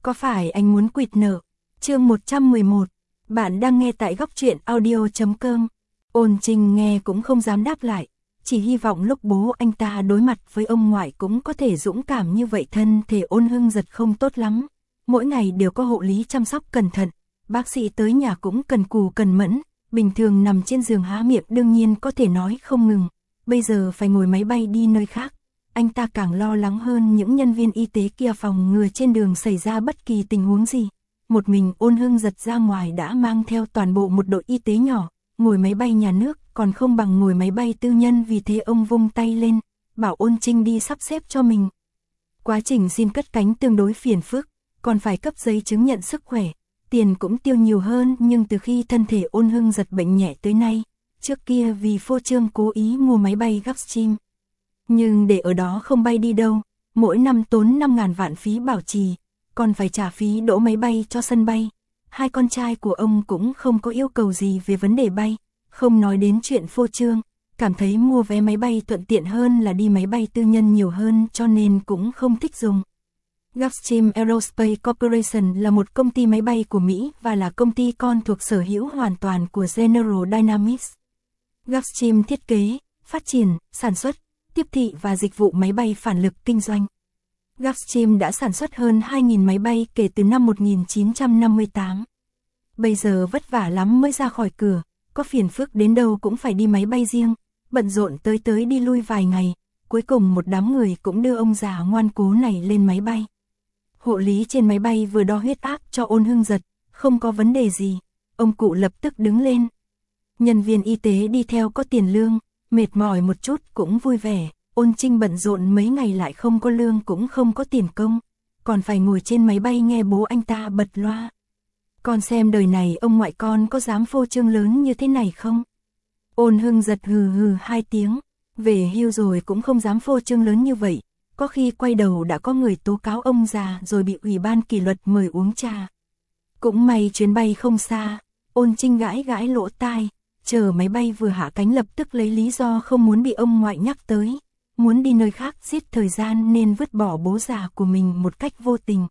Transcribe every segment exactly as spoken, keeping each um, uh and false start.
Có phải anh muốn quỵt nợ? Chương một trăm mười một. Bạn đang nghe tại góc truyện audio chấm com. Ôn Trinh nghe cũng không dám đáp lại, chỉ hy vọng lúc bố anh ta đối mặt với ông ngoại cũng có thể dũng cảm như vậy. Thân thể Ôn Hưng Giật không tốt lắm, mỗi ngày đều có hộ lý chăm sóc cẩn thận, bác sĩ tới nhà cũng cần cù cần mẫn, bình thường nằm trên giường há miệng đương nhiên có thể nói không ngừng, bây giờ phải ngồi máy bay đi nơi khác. Anh ta càng lo lắng hơn những nhân viên y tế kia phòng ngừa trên đường xảy ra bất kỳ tình huống gì. Một mình Ôn Hưng Giật ra ngoài đã mang theo toàn bộ một đội y tế nhỏ, ngồi máy bay nhà nước còn không bằng ngồi máy bay tư nhân, vì thế ông vung tay lên, bảo Ôn Trinh đi sắp xếp cho mình. Quá trình xin cất cánh tương đối phiền phức, còn phải cấp giấy chứng nhận sức khỏe, tiền cũng tiêu nhiều hơn, nhưng từ khi thân thể Ôn Hưng Giật bệnh nhẹ tới nay, trước kia vì phô trương cố ý mua máy bay Gulfstream. Nhưng để ở đó không bay đi đâu, mỗi năm tốn năm ngàn vạn phí bảo trì, còn phải trả phí đỗ máy bay cho sân bay. Hai con trai của ông cũng không có yêu cầu gì về vấn đề bay, không nói đến chuyện phô trương, cảm thấy mua vé máy bay thuận tiện hơn là đi máy bay tư nhân nhiều hơn, cho nên cũng không thích dùng. Gulfstream Aerospace Corporation là một công ty máy bay của Mỹ và là công ty con thuộc sở hữu hoàn toàn của General Dynamics. Gulfstream thiết kế, phát triển, sản xuất, tiếp thị và dịch vụ máy bay phản lực kinh doanh. Gulfstream đã sản xuất hơn hai nghìn máy bay kể từ năm một nghìn chín trăm năm mươi tám. Bây giờ vất vả lắm mới ra khỏi cửa, có phiền phức đến đâu cũng phải đi máy bay riêng, bận rộn tới tới đi lui vài ngày, cuối cùng một đám người cũng đưa ông già ngoan cố này lên máy bay. Hộ lý trên máy bay vừa đo huyết áp cho Ôn Hưng Giật, không có vấn đề gì, ông cụ lập tức đứng lên. Nhân viên y tế đi theo có tiền lương, mệt mỏi một chút cũng vui vẻ. Ôn Trinh bận rộn mấy ngày lại không có lương cũng không có tiền công, còn phải ngồi trên máy bay nghe bố anh ta bật loa. Con xem đời này ông ngoại con có dám phô trương lớn như thế này không? Ôn Hưng Giật hừ hừ hai tiếng, về hưu rồi cũng không dám phô trương lớn như vậy, có khi quay đầu đã có người tố cáo ông già rồi bị ủy ban kỷ luật mời uống trà. Cũng may chuyến bay không xa, Ôn Trinh gãi gãi lỗ tai, chờ máy bay vừa hạ cánh lập tức lấy lý do không muốn bị ông ngoại nhắc tới, muốn đi nơi khác giết thời gian nên vứt bỏ bố già của mình một cách vô tình.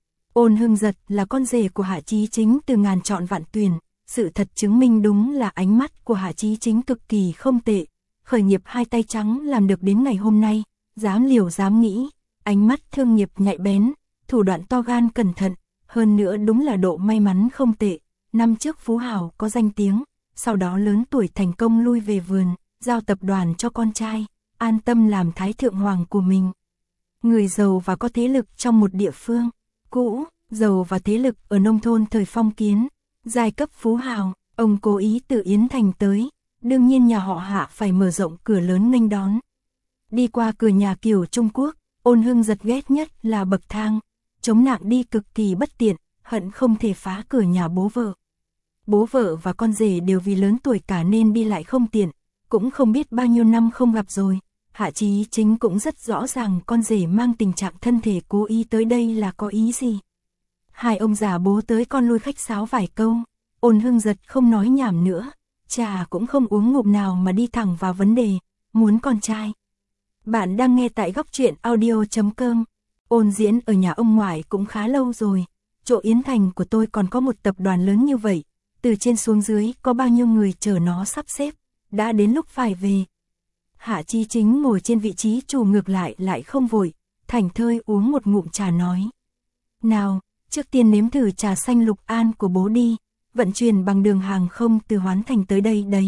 Ôn Hưng Giật là con rể của Hạ Chí Chính từ ngàn chọn vạn tuyển, sự thật chứng minh đúng là ánh mắt của Hạ Chí Chính cực kỳ không tệ, khởi nghiệp hai tay trắng làm được đến ngày hôm nay, dám liều dám nghĩ, ánh mắt thương nghiệp nhạy bén, thủ đoạn to gan cẩn thận, hơn nữa đúng là độ may mắn không tệ, năm trước phú hào có danh tiếng, sau đó lớn tuổi thành công lui về vườn, giao tập đoàn cho con trai, an tâm làm thái thượng hoàng của mình. Người giàu và có thế lực trong một địa phương, cũ, giàu và thế lực ở nông thôn thời phong kiến, giai cấp phú hào, ông cố ý từ Yến Thành tới, đương nhiên nhà họ Hạ phải mở rộng cửa lớn nghênh đón. Đi qua cửa nhà kiểu Trung Quốc, Ôn Hưng Giật ghét nhất là bậc thang, chống nạng đi cực kỳ bất tiện, hận không thể phá cửa nhà bố vợ. Bố vợ và con rể đều vì lớn tuổi cả nên đi lại không tiện, cũng không biết bao nhiêu năm không gặp rồi. Hạ Chí Chính cũng rất rõ ràng con rể mang tình trạng thân thể cố ý tới đây là có ý gì. Hai ông già bố tới con lui khách sáo vài câu, Ôn Hưng Giật không nói nhảm nữa, trà cũng không uống ngụm nào mà đi thẳng vào vấn đề, muốn con trai. Bạn đang nghe tại góc truyện audio chấm com. Ôn Diễn ở nhà ông ngoại cũng khá lâu rồi, chỗ Yến Thành của tôi còn có một tập đoàn lớn như vậy, từ trên xuống dưới có bao nhiêu người chờ nó sắp xếp, đã đến lúc phải về. Hạ Chí Chính ngồi trên vị trí chủ ngược lại lại không vội, thảnh thơi uống một ngụm trà nói. Nào, trước tiên nếm thử trà xanh Lục An của bố đi, vận chuyển bằng đường hàng không từ Hoán Thành tới đây đấy.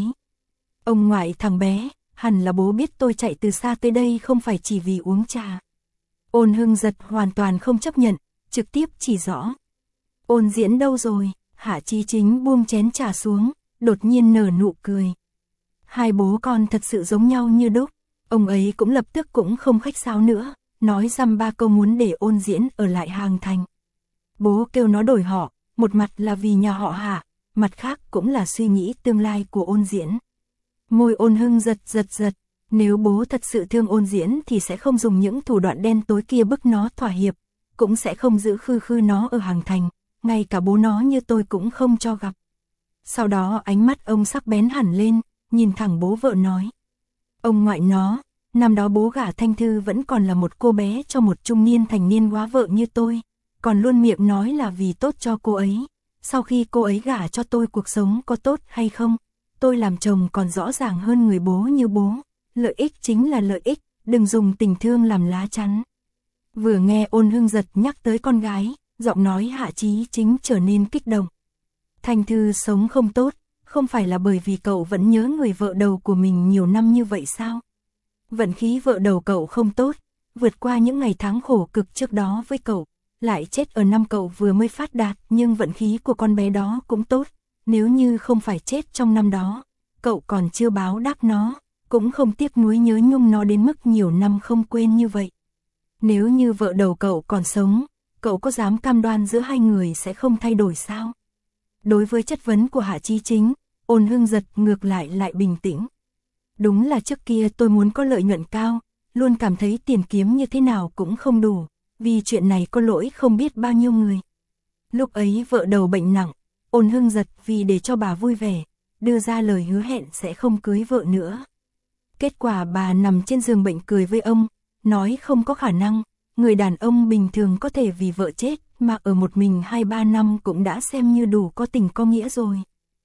Ông ngoại thằng bé, hẳn là bố biết tôi chạy từ xa tới đây không phải chỉ vì uống trà. Ôn Hưng Giật hoàn toàn không chấp nhận, trực tiếp chỉ rõ. Ôn Diễn đâu rồi? Hạ Chí Chính buông chén trà xuống, đột nhiên nở nụ cười. Hai bố con thật sự giống nhau như đúc, ông ấy cũng lập tức cũng không khách sáo nữa, nói dăm ba câu muốn để Ôn Diễn ở lại Hàng Thành. Bố kêu nó đổi họ, một mặt là vì nhà họ Hạ, mặt khác cũng là suy nghĩ tương lai của Ôn Diễn. Môi Ôn Hưng giật giật giật, nếu bố thật sự thương Ôn Diễn thì sẽ không dùng những thủ đoạn đen tối kia bức nó thỏa hiệp, cũng sẽ không giữ khư khư nó ở Hàng Thành, ngay cả bố nó như tôi cũng không cho gặp. Sau đó ánh mắt ông sắc bén hẳn lên, nhìn thẳng bố vợ nói. Ông ngoại nó, năm đó bố gả Thanh Thư vẫn còn là một cô bé cho một trung niên thành niên góa vợ như tôi, còn luôn miệng nói là vì tốt cho cô ấy. Sau khi cô ấy gả cho tôi cuộc sống có tốt hay không, tôi làm chồng còn rõ ràng hơn người bố như bố. Lợi ích chính là lợi ích, đừng dùng tình thương làm lá chắn. Vừa nghe Ôn Hưng Giật nhắc tới con gái, giọng nói Hạ Chí Chính trở nên kích động. Thanh Thư sống không tốt, không phải là bởi vì cậu vẫn nhớ người vợ đầu của mình nhiều năm như vậy sao? Vận khí vợ đầu cậu không tốt, vượt qua những ngày tháng khổ cực trước đó với cậu, lại chết ở năm cậu vừa mới phát đạt, nhưng vận khí của con bé đó cũng tốt, nếu như không phải chết trong năm đó, cậu còn chưa báo đáp nó, cũng không tiếc nuối nhớ nhung nó đến mức nhiều năm không quên như vậy. Nếu như vợ đầu cậu còn sống, cậu có dám cam đoan giữa hai người sẽ không thay đổi sao? Đối với chất vấn của Hạ Chí Chính, Ôn Hưng Giật ngược lại lại bình tĩnh. Đúng là trước kia tôi muốn có lợi nhuận cao, luôn cảm thấy tiền kiếm như thế nào cũng không đủ, vì chuyện này có lỗi không biết bao nhiêu người. Lúc ấy vợ đầu bệnh nặng, Ôn Hưng Giật vì để cho bà vui vẻ, đưa ra lời hứa hẹn sẽ không cưới vợ nữa. Kết quả bà nằm trên giường bệnh cười với ông, nói không có khả năng, người đàn ông bình thường có thể vì vợ chết mà ở một mình hai ba năm cũng đã xem như đủ có tình có nghĩa rồi.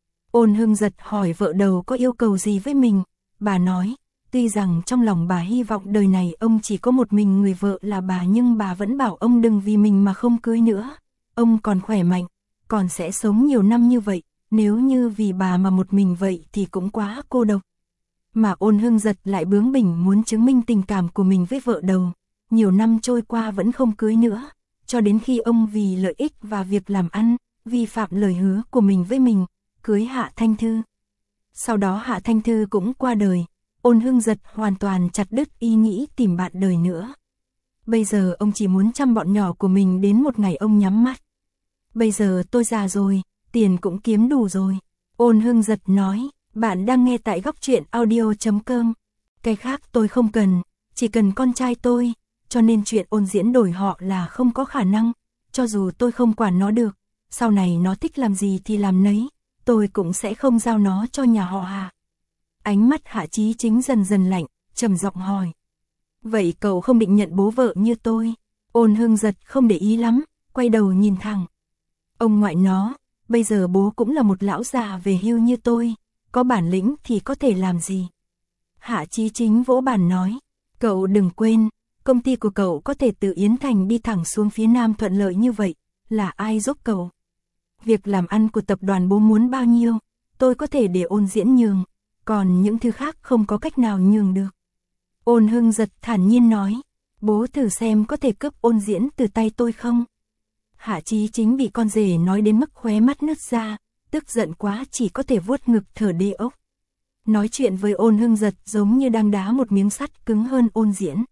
Ôn Hưng Giật hỏi vợ đầu có yêu cầu gì với mình, bà nói, tuy rằng trong lòng bà hy vọng đời này ông chỉ có một mình người vợ là bà, nhưng bà vẫn bảo ông đừng vì mình mà không cưới nữa. Ông còn khỏe mạnh, còn sẽ sống nhiều năm như vậy, nếu như vì bà mà một mình vậy thì cũng quá cô độc. Mà Ôn Hưng Giật lại bướng bỉnh muốn chứng minh tình cảm của mình với vợ đầu, nhiều năm trôi qua vẫn không cưới nữa, cho đến khi ông vì lợi ích và việc làm ăn, vi phạm lời hứa của mình với mình, cưới Hạ Thanh Thư. Sau đó Hạ Thanh Thư cũng qua đời, Ôn Hưng Giật hoàn toàn chặt đứt ý nghĩ tìm bạn đời nữa. Bây giờ ông chỉ muốn chăm bọn nhỏ của mình đến một ngày ông nhắm mắt. Bây giờ tôi già rồi, tiền cũng kiếm đủ rồi. Ôn Hưng Giật nói, bạn đang nghe tại góc truyện audio chấm com. Cái khác tôi không cần, chỉ cần con trai tôi, cho nên chuyện Ôn Diễn đổi họ là không có khả năng, cho dù tôi không quản nó được, sau này nó thích làm gì thì làm nấy, tôi cũng sẽ không giao nó cho nhà họ Hạ. Ánh mắt Hạ Chí Chính dần dần lạnh, trầm giọng hỏi. Vậy cậu không định nhận bố vợ như tôi? Ôn Hưng Giật không để ý lắm, quay đầu nhìn thẳng. Ông ngoại nó, bây giờ bố cũng là một lão già về hưu như tôi, có bản lĩnh thì có thể làm gì? Hạ Chí Chính vỗ bàn nói, cậu đừng quên, công ty của cậu có thể từ Yến Thành đi thẳng xuống phía Nam thuận lợi như vậy, là ai giúp cậu? Việc làm ăn của tập đoàn bố muốn bao nhiêu, tôi có thể để Ôn Diễn nhường, còn những thứ khác không có cách nào nhường được. Ôn Hưng Giật thản nhiên nói, bố thử xem có thể cướp Ôn Diễn từ tay tôi không? Hạ Chí Chính bị con rể nói đến mức khóe mắt nứt ra, tức giận quá chỉ có thể vuốt ngực thở đê ốc. Nói chuyện với Ôn Hưng Giật giống như đang đá một miếng sắt cứng hơn Ôn Diễn.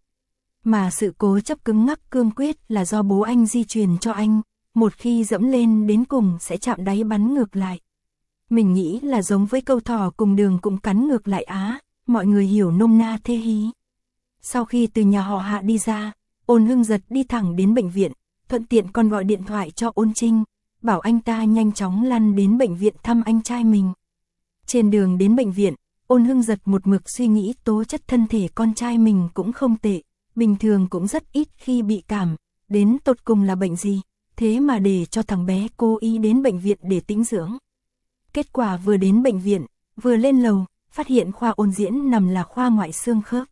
Mà sự cố chấp cứng ngắc cương quyết là do bố anh di truyền cho anh, một khi dẫm lên đến cùng sẽ chạm đáy bắn ngược lại. Mình nghĩ là giống với câu thỏ cùng đường cũng cắn ngược lại á, mọi người hiểu nôm na thế hí. Sau khi từ nhà họ Hạ đi ra, Ôn Hưng Giật đi thẳng đến bệnh viện, thuận tiện còn gọi điện thoại cho Ôn Trinh, bảo anh ta nhanh chóng lăn đến bệnh viện thăm anh trai mình. Trên đường đến bệnh viện, Ôn Hưng Giật một mực suy nghĩ tố chất thân thể con trai mình cũng không tệ, bình thường cũng rất ít khi bị cảm, đến tột cùng là bệnh gì, thế mà để cho thằng bé cố ý đến bệnh viện để tĩnh dưỡng. Kết quả vừa đến bệnh viện, vừa lên lầu, phát hiện khoa Ôn Diễn nằm là khoa ngoại xương khớp.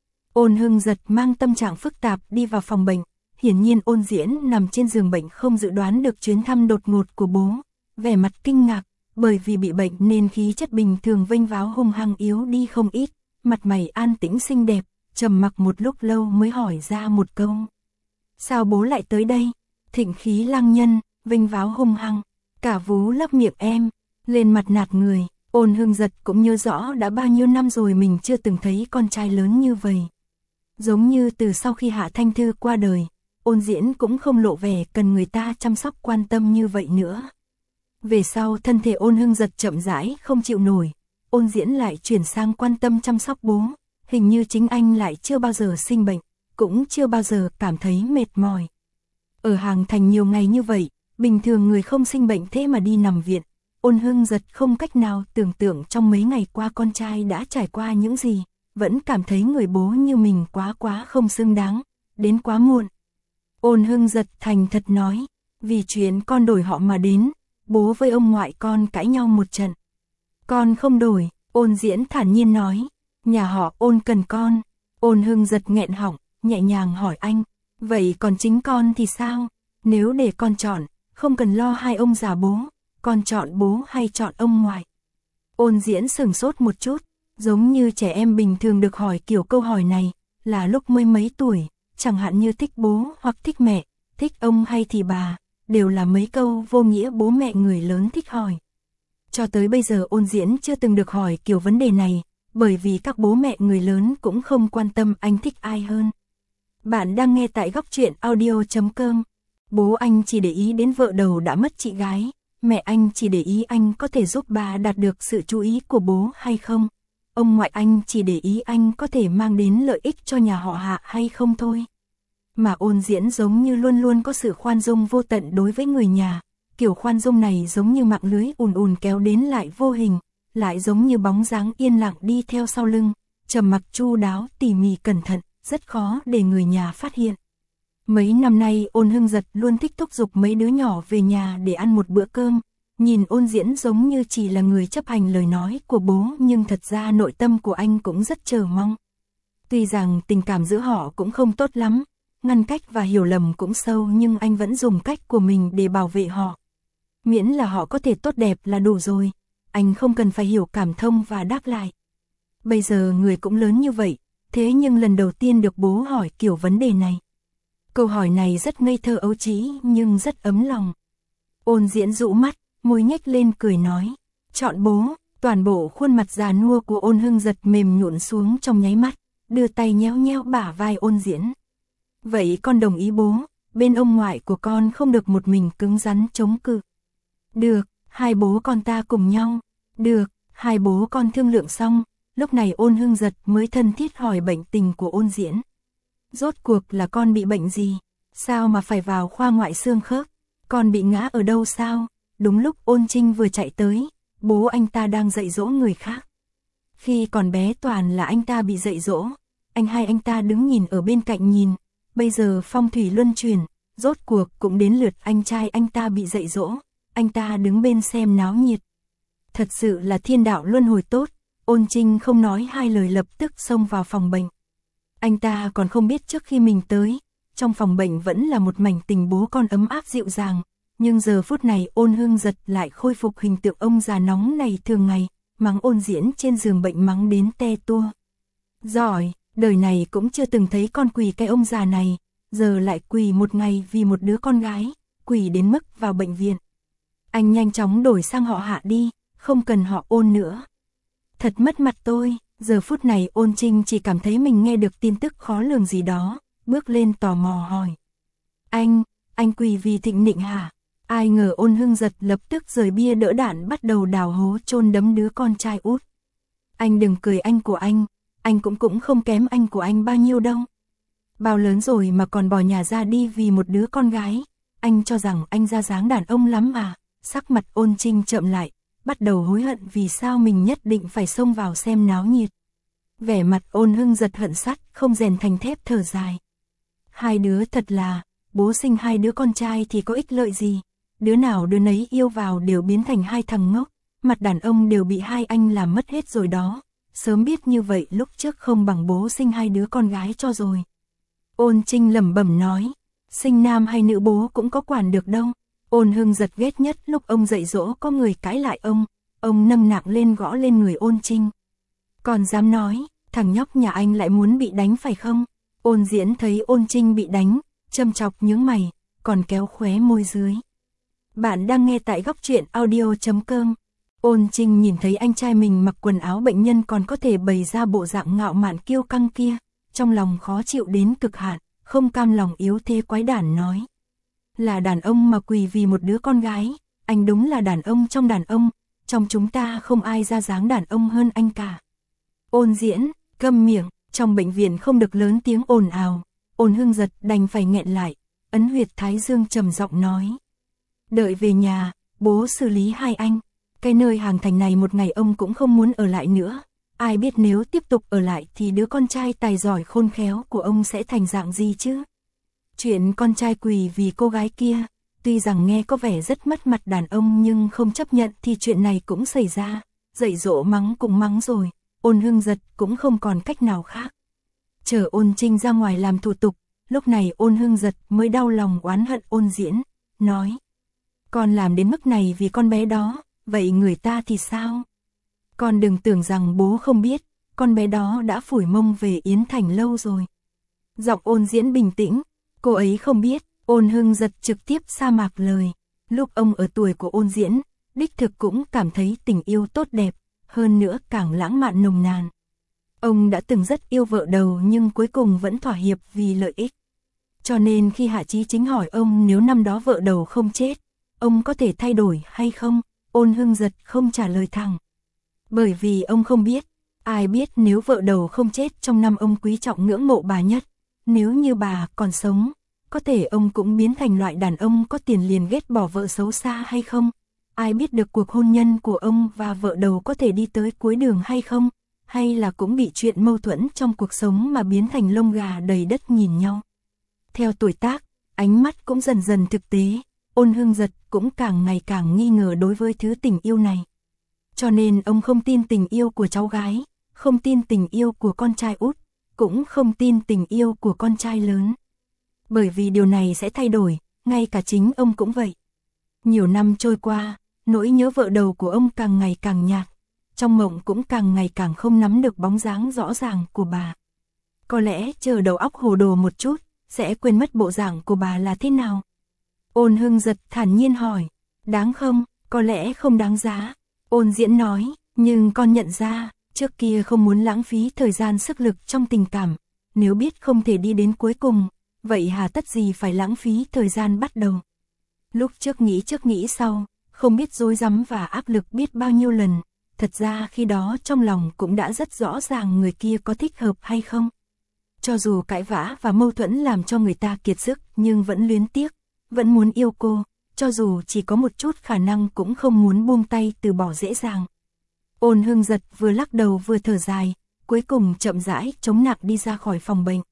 Ôn Hưng Giật mang tâm trạng phức tạp đi vào phòng bệnh, hiển nhiên Ôn Diễn nằm trên giường bệnh không dự đoán được chuyến thăm đột ngột của bố, vẻ mặt kinh ngạc, bởi vì bị bệnh nên khí chất bình thường vênh váo hung hăng yếu đi không ít, mặt mày an tĩnh xinh đẹp, trầm mặc một lúc lâu mới hỏi ra một câu. Sao bố lại tới đây? Thịnh khí lăng nhân, vênh váo hung hăng, cả vú lấp miệng em, lên mặt nạt người. Ôn Hưng Giật cũng nhớ rõ đã bao nhiêu năm rồi mình chưa từng thấy con trai lớn như vậy. Giống như từ sau khi Hạ Thanh Thư qua đời, Ôn Diễn cũng không lộ vẻ cần người ta chăm sóc quan tâm như vậy nữa. Về sau thân thể Ôn Hưng Giật chậm rãi không chịu nổi, Ôn Diễn lại chuyển sang quan tâm chăm sóc bố, hình như chính anh lại chưa bao giờ sinh bệnh, cũng chưa bao giờ cảm thấy mệt mỏi. Ở Hàng Thành nhiều ngày như vậy, bình thường người không sinh bệnh thế mà đi nằm viện, Ôn Hưng Giật không cách nào tưởng tượng trong mấy ngày qua con trai đã trải qua những gì, vẫn cảm thấy người bố như mình quá quá không xứng đáng, đến quá muộn. Ôn Hưng Giật thành thật nói, Vì chuyện con đổi họ mà đến, bố với ông ngoại con cãi nhau một trận. Con không đổi, Ôn Diễn thản nhiên nói, nhà họ Ôn cần con. Ôn Hưng giật nghẹn họng, nhẹ nhàng hỏi anh, vậy còn chính con thì sao? Nếu để con chọn, không cần lo hai ông già bố, con chọn bố hay chọn ông ngoại? Ôn Diễn sửng sốt một chút, giống như trẻ em bình thường được hỏi kiểu câu hỏi này, là lúc mới mấy tuổi, chẳng hạn như thích bố hoặc thích mẹ, thích ông hay thì bà, đều là mấy câu vô nghĩa bố mẹ người lớn thích hỏi. Cho tới bây giờ Ôn Diễn chưa từng được hỏi kiểu vấn đề này, bởi vì các bố mẹ người lớn cũng không quan tâm anh thích ai hơn. Bạn đang nghe tại góc truyện audio chấm com. Bố anh chỉ để ý đến vợ đầu đã mất chị gái, mẹ anh chỉ để ý anh có thể giúp bà đạt được sự chú ý của bố hay không. Ông ngoại anh chỉ để ý anh có thể mang đến lợi ích cho nhà họ Hạ hay không thôi. Mà Ôn Diễn giống như luôn luôn có sự khoan dung vô tận đối với người nhà, kiểu khoan dung này giống như mạng lưới ùn ùn kéo đến lại vô hình, lại giống như bóng dáng yên lặng đi theo sau lưng, trầm mặc chu đáo tỉ mỉ cẩn thận, rất khó để người nhà phát hiện. Mấy năm nay Ôn Hưng Giật luôn thích thúc giục mấy đứa nhỏ về nhà để ăn một bữa cơm, nhìn Ôn Diễn giống như chỉ là người chấp hành lời nói của bố nhưng thật ra nội tâm của anh cũng rất chờ mong. Tuy rằng tình cảm giữa họ cũng không tốt lắm, ngăn cách và hiểu lầm cũng sâu nhưng anh vẫn dùng cách của mình để bảo vệ họ. Miễn là họ có thể tốt đẹp là đủ rồi, anh không cần phải hiểu cảm thông và đáp lại. Bây giờ người cũng lớn như vậy, thế nhưng lần đầu tiên được bố hỏi kiểu vấn đề này. Câu hỏi này rất ngây thơ ấu trĩ nhưng rất ấm lòng. Ôn Diễn dụ mắt, môi nhếch lên cười nói, chọn bố. Toàn bộ khuôn mặt già nua của Ôn Hưng Giật mềm nhũn xuống trong nháy mắt, đưa tay nhéo nhéo bả vai Ôn Diễn. Vậy con đồng ý bố, bên ông ngoại của con không được một mình cứng rắn chống cự. Được, hai bố con ta cùng nhau. Được, hai bố con thương lượng xong, lúc này Ôn Hưng Giật mới thân thiết hỏi bệnh tình của Ôn Diễn. Rốt cuộc là con bị bệnh gì? Sao mà phải vào khoa ngoại xương khớp? Con bị ngã ở đâu sao? Đúng lúc Ôn Trinh vừa chạy tới, bố anh ta đang dạy dỗ người khác. Khi còn bé toàn là anh ta bị dạy dỗ, anh hai anh ta đứng nhìn ở bên cạnh nhìn, bây giờ phong thủy luân chuyển, rốt cuộc cũng đến lượt anh trai anh ta bị dạy dỗ, anh ta đứng bên xem náo nhiệt. Thật sự là thiên đạo luân hồi tốt, Ôn Trinh không nói hai lời lập tức xông vào phòng bệnh. Anh ta còn không biết trước khi mình tới, trong phòng bệnh vẫn là một mảnh tình bố con ấm áp dịu dàng, nhưng giờ phút này Ôn Hưng Giật lại khôi phục hình tượng ông già nóng này thường ngày, mắng Ôn Diễn trên giường bệnh mắng đến te tua. Giỏi, đời này cũng chưa từng thấy con quỳ cái ông già này, giờ lại quỳ một ngày vì một đứa con gái, quỳ đến mức vào bệnh viện. Anh nhanh chóng đổi sang họ Hạ đi, không cần họ Ôn nữa. Thật mất mặt tôi. Giờ phút này Ôn Trinh chỉ cảm thấy mình nghe được tin tức khó lường gì đó, bước lên tò mò hỏi. Anh, anh quỳ vì Thịnh Nịnh hả? Ai ngờ Ôn Hưng Giật lập tức rời bia đỡ đạn bắt đầu đào hố chôn đấm đứa con trai út. Anh đừng cười anh của anh, anh cũng cũng không kém anh của anh bao nhiêu đâu. Bao lớn rồi mà còn bỏ nhà ra đi vì một đứa con gái, anh cho rằng anh ra dáng đàn ông lắm à? Sắc mặt Ôn Trinh chậm lại, bắt đầu hối hận vì sao mình nhất định phải xông vào xem náo nhiệt. Vẻ mặt Ôn Hưng Giật hận sắt, không rèn thành thép thở dài. Hai đứa thật là, bố sinh hai đứa con trai thì có ích lợi gì, đứa nào đứa nấy yêu vào đều biến thành hai thằng ngốc, mặt đàn ông đều bị hai anh làm mất hết rồi đó, sớm biết như vậy lúc trước không bằng bố sinh hai đứa con gái cho rồi. Ôn Trinh lẩm bẩm nói, sinh nam hay nữ bố cũng có quản được đâu. Ôn Hưng Giật ghét nhất lúc ông dạy dỗ có người cãi lại ông, ông nâng nặng lên gõ lên người Ôn Trinh. Còn dám nói, thằng nhóc nhà anh lại muốn bị đánh phải không? Ôn Diễn thấy Ôn Trinh bị đánh, châm chọc nhướng mày, còn kéo khóe môi dưới. Bạn đang nghe tại góc truyện audio chấm com. Ôn Trinh nhìn thấy anh trai mình mặc quần áo bệnh nhân còn có thể bày ra bộ dạng ngạo mạn kiêu căng kia, trong lòng khó chịu đến cực hạn, không cam lòng yếu thế quái đản nói. Là đàn ông mà quỳ vì một đứa con gái, anh đúng là đàn ông trong đàn ông, trong chúng ta không ai ra dáng đàn ông hơn anh cả. Ôn Diễn, câm miệng, trong bệnh viện không được lớn tiếng ồn ào, Ôn Hưng Giật đành phải nghẹn lại, ấn huyệt thái dương trầm giọng nói. Đợi về nhà, bố xử lý hai anh, cái nơi hàng thành này một ngày ông cũng không muốn ở lại nữa, ai biết nếu tiếp tục ở lại thì đứa con trai tài giỏi khôn khéo của ông sẽ thành dạng gì chứ? Chuyện con trai quỳ vì cô gái kia, Tuy rằng nghe có vẻ rất mất mặt đàn ông nhưng không chấp nhận thì chuyện này cũng xảy ra, dạy dỗ mắng cũng mắng rồi, Ôn Hưng Giật cũng không còn cách nào khác. Chờ Ôn Trinh ra ngoài làm thủ tục, lúc này Ôn Hưng Giật mới đau lòng oán hận Ôn Diễn, nói: con làm đến mức này vì con bé đó, vậy người ta thì sao? Con đừng tưởng rằng bố không biết, con bé đó đã phủi mông về Yến Thành lâu rồi. Giọng Ôn Diễn bình tĩnh, cô ấy không biết. Ôn Hưng Giật trực tiếp sa mạc lời, lúc ông ở tuổi của Ôn Diễn, đích thực cũng cảm thấy tình yêu tốt đẹp, hơn nữa càng lãng mạn nồng nàn. Ông đã từng rất yêu vợ đầu nhưng cuối cùng vẫn thỏa hiệp vì lợi ích. Cho nên khi Hạ Chí Chính hỏi ông nếu năm đó vợ đầu không chết, ông có thể thay đổi hay không, Ôn Hưng Giật không trả lời thẳng. Bởi vì ông không biết, ai biết nếu vợ đầu không chết trong năm ông quý trọng ngưỡng mộ bà nhất, nếu như bà còn sống, có thể ông cũng biến thành loại đàn ông có tiền liền ghét bỏ vợ xấu xa hay không? Ai biết được cuộc hôn nhân của ông và vợ đầu có thể đi tới cuối đường hay không? Hay là cũng bị chuyện mâu thuẫn trong cuộc sống mà biến thành lông gà đầy đất nhìn nhau? Theo tuổi tác, ánh mắt cũng dần dần thực tế, Ôn Hưng Giật cũng càng ngày càng nghi ngờ đối với thứ tình yêu này. Cho nên ông không tin tình yêu của cháu gái, không tin tình yêu của con trai út, cũng không tin tình yêu của con trai lớn. Bởi vì điều này sẽ thay đổi, ngay cả chính ông cũng vậy. Nhiều năm trôi qua, nỗi nhớ vợ đầu của ông càng ngày càng nhạt, trong mộng cũng càng ngày càng không nắm được bóng dáng rõ ràng của bà. Có lẽ chờ đầu óc hồ đồ một chút, sẽ quên mất bộ dạng của bà là thế nào. Ôn Hưng Giật thản nhiên hỏi, đáng không? Có lẽ không đáng giá. Ôn Diễn nói, nhưng con nhận ra, trước kia không muốn lãng phí thời gian sức lực trong tình cảm, nếu biết không thể đi đến cuối cùng, vậy hà tất gì phải lãng phí thời gian bắt đầu. Lúc trước nghĩ trước nghĩ sau, không biết rối rắm và áp lực biết bao nhiêu lần, thật ra khi đó trong lòng cũng đã rất rõ ràng người kia có thích hợp hay không. Cho dù cãi vã và mâu thuẫn làm cho người ta kiệt sức nhưng vẫn luyến tiếc, vẫn muốn yêu cô, cho dù chỉ có một chút khả năng cũng không muốn buông tay từ bỏ dễ dàng. Ôn Hưng Giật vừa lắc đầu vừa thở dài, cuối cùng chậm rãi chống nặng đi ra khỏi phòng bệnh.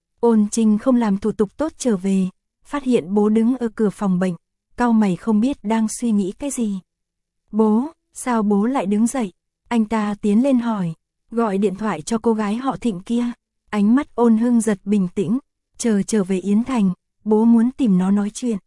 Ôn Trinh không làm thủ tục tốt trở về, phát hiện bố đứng ở cửa phòng bệnh, cau mày không biết đang suy nghĩ cái gì. Bố, sao bố lại đứng dậy? Anh ta tiến lên hỏi, gọi điện thoại cho cô gái họ Thịnh kia. Ánh mắt Ôn Hưng Giật bình tĩnh, chờ trở về Yến Thành, bố muốn tìm nó nói chuyện.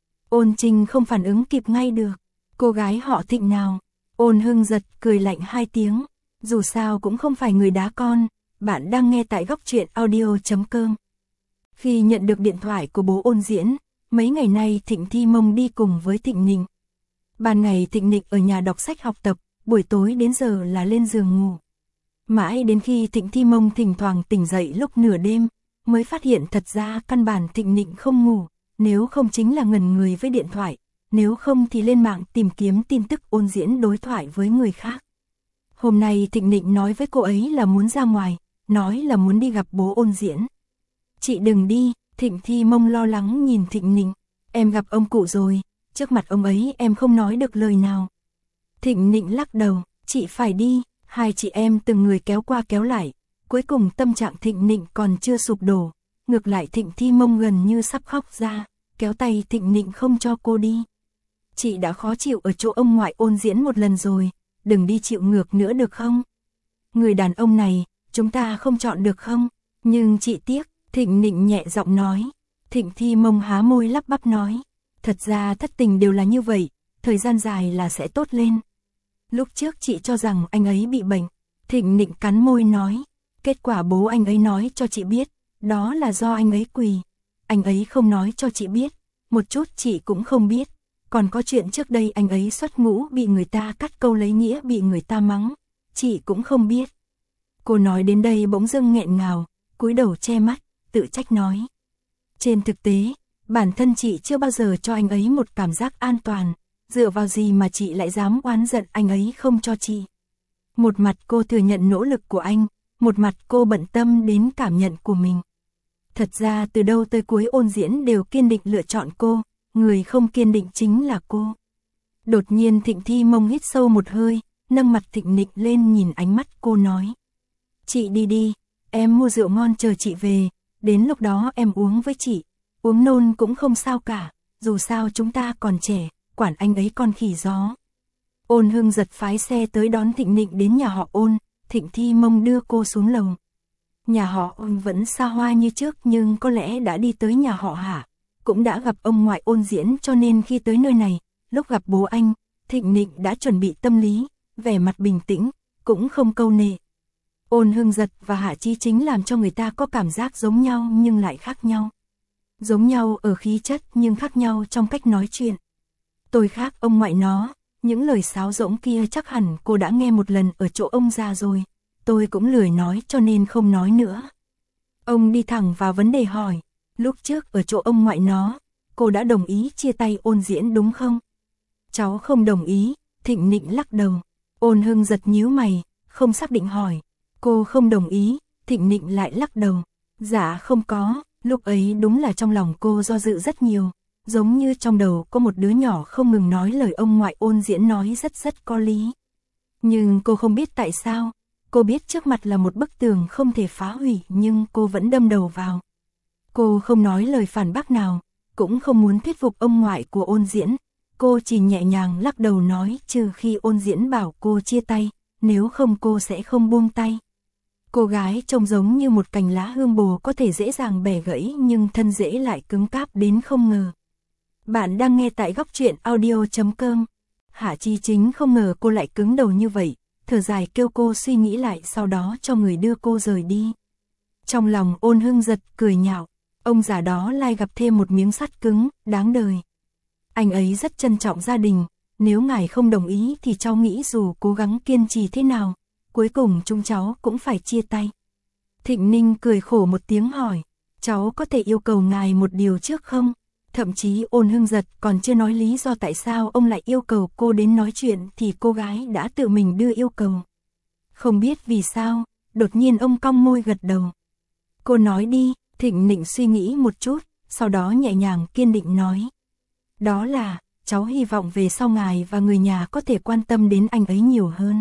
Ôn Trinh không phản ứng kịp ngay được, cô gái họ Thịnh nào? Ôn Hưng Giật cười lạnh hai tiếng, dù sao cũng không phải người đá con. Bạn đang nghe tại góc truyện audio chấm com. Khi nhận được điện thoại của bố Ôn Diễn, mấy ngày nay Thịnh Thi Mông đi cùng với Thịnh Nịnh. Ban ngày Thịnh Nịnh ở nhà đọc sách học tập, buổi tối đến giờ là lên giường ngủ. Mãi đến khi Thịnh Thi Mông thỉnh thoảng tỉnh dậy lúc nửa đêm, mới phát hiện thật ra căn bản Thịnh Nịnh không ngủ, nếu không chính là ngẩn người với điện thoại, nếu không thì lên mạng tìm kiếm tin tức Ôn Diễn đối thoại với người khác. Hôm nay Thịnh Nịnh nói với cô ấy là muốn ra ngoài, nói là muốn đi gặp bố Ôn Diễn. Chị đừng đi, Thịnh Thi Mông lo lắng nhìn Thịnh Nịnh, em gặp ông cụ rồi, trước mặt ông ấy em không nói được lời nào. Thịnh Nịnh lắc đầu, chị phải đi, hai chị em từng người kéo qua kéo lại, cuối cùng tâm trạng Thịnh Nịnh còn chưa sụp đổ, ngược lại Thịnh Thi Mông gần như sắp khóc ra, kéo tay Thịnh Nịnh không cho cô đi. Chị đã khó chịu ở chỗ ông ngoại Ôn Diễn một lần rồi, đừng đi chịu ngược nữa được không? Người đàn ông này, chúng ta không chọn được không? Nhưng chị tiếc, Thịnh Nịnh nhẹ giọng nói. Thịnh Thi Mông há môi lắp bắp nói, thật ra thất tình đều là như vậy, thời gian dài là sẽ tốt lên. Lúc trước chị cho rằng anh ấy bị bệnh, Thịnh Nịnh cắn môi nói, kết quả bố anh ấy nói cho chị biết, đó là do anh ấy quỳ. Anh ấy không nói cho chị biết, một chút chị cũng không biết. Còn có chuyện trước đây anh ấy xuất ngũ bị người ta cắt câu lấy nghĩa bị người ta mắng, chị cũng không biết. Cô nói đến đây bỗng dưng nghẹn ngào, cúi đầu che mắt, tự trách nói. Trên thực tế, bản thân chị chưa bao giờ cho anh ấy một cảm giác an toàn, dựa vào gì mà chị lại dám oán giận anh ấy không cho chị. Một mặt cô thừa nhận nỗ lực của anh, một mặt cô bận tâm đến cảm nhận của mình. Thật ra từ đầu tới cuối Ôn Diễn đều kiên định lựa chọn cô, người không kiên định chính là cô. Đột nhiên Thịnh Thi Mông hít sâu một hơi, nâng mặt Thịnh Nịnh lên nhìn ánh mắt cô nói. Chị đi đi, em mua rượu ngon chờ chị về, đến lúc đó em uống với chị, uống nôn cũng không sao cả, dù sao chúng ta còn trẻ, quản anh ấy con khỉ gió. Ôn Hưng Giật phái xe tới đón Thịnh Nịnh đến nhà họ Ôn, Thịnh Thi Mông đưa cô xuống lầu. Nhà họ Ôn vẫn xa hoa như trước nhưng có lẽ đã đi tới nhà họ Hạ, cũng đã gặp ông ngoại Ôn Diễn cho nên khi tới nơi này, lúc gặp bố anh, Thịnh Nịnh đã chuẩn bị tâm lý, vẻ mặt bình tĩnh, cũng không câu nệ. Ôn Hưng Giật và Hạ Chí Chính làm cho người ta có cảm giác giống nhau nhưng lại khác nhau. Giống nhau ở khí chất nhưng khác nhau trong cách nói chuyện. Tôi khác ông ngoại nó, những lời sáo rỗng kia chắc hẳn cô đã nghe một lần ở chỗ ông già rồi. Tôi cũng lười nói cho nên không nói nữa. Ông đi thẳng vào vấn đề hỏi, lúc trước ở chỗ ông ngoại nó, cô đã đồng ý chia tay Ôn Diễn đúng không? Cháu không đồng ý, Thịnh Nịnh lắc đầu. Ôn Hưng Giật nhíu mày, không xác định hỏi. Cô không đồng ý, Thịnh Nịnh lại lắc đầu. Dạ không có, lúc ấy đúng là trong lòng cô do dự rất nhiều. Giống như trong đầu có một đứa nhỏ không ngừng nói lời ông ngoại Ôn Diễn nói rất rất có lý. Nhưng cô không biết tại sao. Cô biết trước mặt là một bức tường không thể phá hủy nhưng cô vẫn đâm đầu vào. Cô không nói lời phản bác nào, cũng không muốn thuyết phục ông ngoại của Ôn Diễn. Cô chỉ nhẹ nhàng lắc đầu nói trừ khi Ôn Diễn bảo cô chia tay, nếu không cô sẽ không buông tay. Cô gái trông giống như một cành lá hương bồ có thể dễ dàng bẻ gãy nhưng thân rễ lại cứng cáp đến không ngờ. Bạn đang nghe tại góc truyện audio chấm com. Hạ Chí Chính không ngờ cô lại cứng đầu như vậy, thở dài kêu cô suy nghĩ lại sau đó cho người đưa cô rời đi. Trong lòng Ôn Hưng Giật cười nhạo, ông già đó lại gặp thêm một miếng sắt cứng, đáng đời. Anh ấy rất trân trọng gia đình, nếu ngài không đồng ý thì cháu nghĩ dù cố gắng kiên trì thế nào, cuối cùng chúng cháu cũng phải chia tay. Thịnh Ninh cười khổ một tiếng hỏi, cháu có thể yêu cầu ngài một điều trước không? Thậm chí Ôn Hưng Giật còn chưa nói lý do tại sao ông lại yêu cầu cô đến nói chuyện thì cô gái đã tự mình đưa yêu cầu. Không biết vì sao, đột nhiên ông cong môi gật đầu. Cô nói đi, Thịnh Nịnh suy nghĩ một chút, sau đó nhẹ nhàng kiên định nói. Đó là, cháu hy vọng về sau ngài và người nhà có thể quan tâm đến anh ấy nhiều hơn.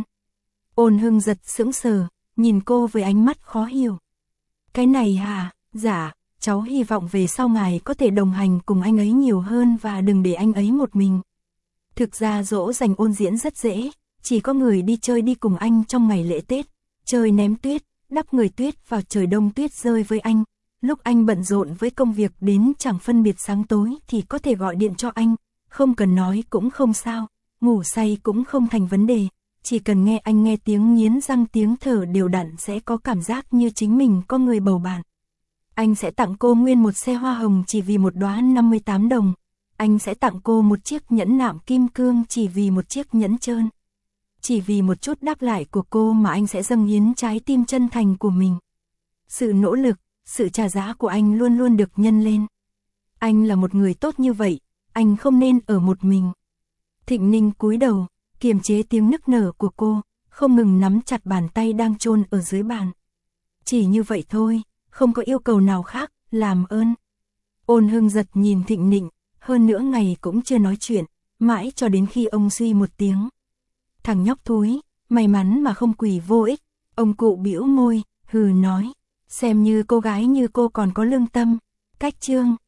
Ôn Hưng Giật sững sờ, nhìn cô với ánh mắt khó hiểu. Cái này hả? Dạ, cháu hy vọng về sau ngài có thể đồng hành cùng anh ấy nhiều hơn và đừng để anh ấy một mình. Thực ra dỗ dành Ôn Diễn rất dễ, chỉ có người đi chơi đi cùng anh trong ngày lễ Tết, chơi ném tuyết, đắp người tuyết vào trời đông tuyết rơi với anh. Lúc anh bận rộn với công việc đến chẳng phân biệt sáng tối thì có thể gọi điện cho anh, không cần nói cũng không sao, ngủ say cũng không thành vấn đề, chỉ cần nghe anh nghe tiếng nghiến răng tiếng thở đều đặn sẽ có cảm giác như chính mình có người bầu bạn. Anh sẽ tặng cô nguyên một xe hoa hồng chỉ vì một đóa năm mươi tám đồng, anh sẽ tặng cô một chiếc nhẫn nạm kim cương chỉ vì một chiếc nhẫn trơn. Chỉ vì một chút đáp lại của cô mà anh sẽ dâng hiến trái tim chân thành của mình. Sự nỗ lực, sự trả giá của anh luôn luôn được nhân lên. Anh là một người tốt như vậy, anh không nên ở một mình. Thịnh Ninh cúi đầu, kiềm chế tiếng nức nở của cô, không ngừng nắm chặt bàn tay đang chôn ở dưới bàn. Chỉ như vậy thôi, không có yêu cầu nào khác, làm ơn. Ôn Hưng Giật nhìn Thịnh Ninh, hơn nửa ngày cũng chưa nói chuyện, mãi cho đến khi ông suy một tiếng. Thằng nhóc thúi, may mắn mà không quỷ vô ích. Ông cụ bĩu môi, hừ nói, xem như cô gái như cô còn có lương tâm. Cách chương